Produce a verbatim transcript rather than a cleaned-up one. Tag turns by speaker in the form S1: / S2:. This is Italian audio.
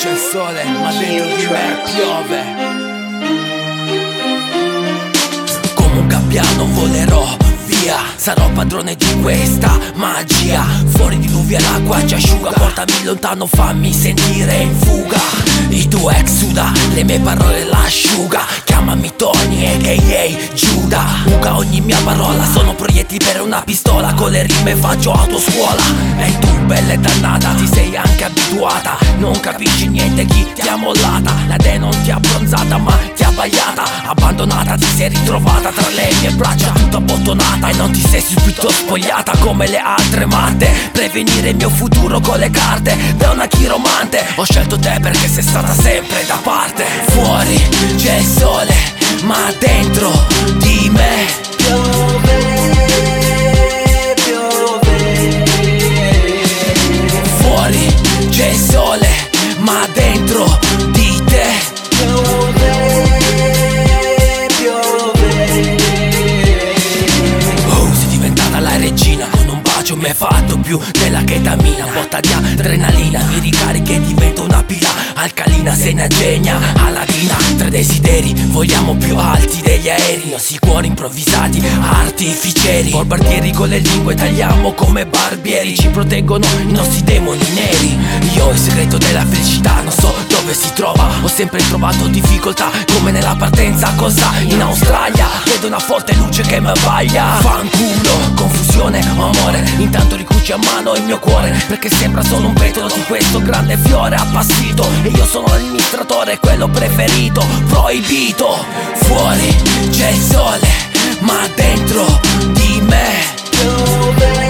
S1: c'è il sole, ma dentro di me piove. Come un gabbiano volerò via, sarò padrone di questa magia. Fuori diluvia l'acqua ci asciuga, portami lontano, fammi sentire in fuga. Il tuo ex suda, le mie parole l'asciuga. Chiamami Tony a k a. Giuda. Uga ogni mia parola, sono proiettili per una pistola. Con le rime faccio autoscuola. E tu bella e dannata, ti sei anche abituata. Non capisci niente, chi ti ha mollata. La dea non ti ha abbronzata ma ti ha abbagliata. Abbandonata ti sei ritrovata tra le mie braccia, tutta abbottonata. E non ti sei subito spogliata come le altre matte. Prevenire il mio futuro con le carte da una chiromante. Ho scelto te perché sei stata sempre da parte. Fuori c'è il sole, ma dentro di me piove, piove. Fuori c'è il sole, ma dentro di te piove, piove. Oh, sei diventata la regina, con un bacio mi hai fatto più della chetamina. Botta di adrenalina, mi ricarichi e divento una pila alcalina. Sei una genia, Aladina. Tre desideri, vogliamo più alti degli aerei. Nostri cuori improvvisati, artificieri. Bombardieri con le lingue, tagliamo come barbieri. Ci proteggono i nostri demoni neri. Io ho il segreto della felicità, non so dove si trova. Ho sempre trovato difficoltà, come nella partenza cosa in Australia. Vedo una forte luce che mi abbaglia. Fanculo, confusione o amore. Intanto ricuci a mano il mio cuore, perché sembra solo un petalo di questo grande fiore appassito. E io sono l'amministratore, quello preferito, proibito. Fuori c'è il sole, ma dentro di me piove.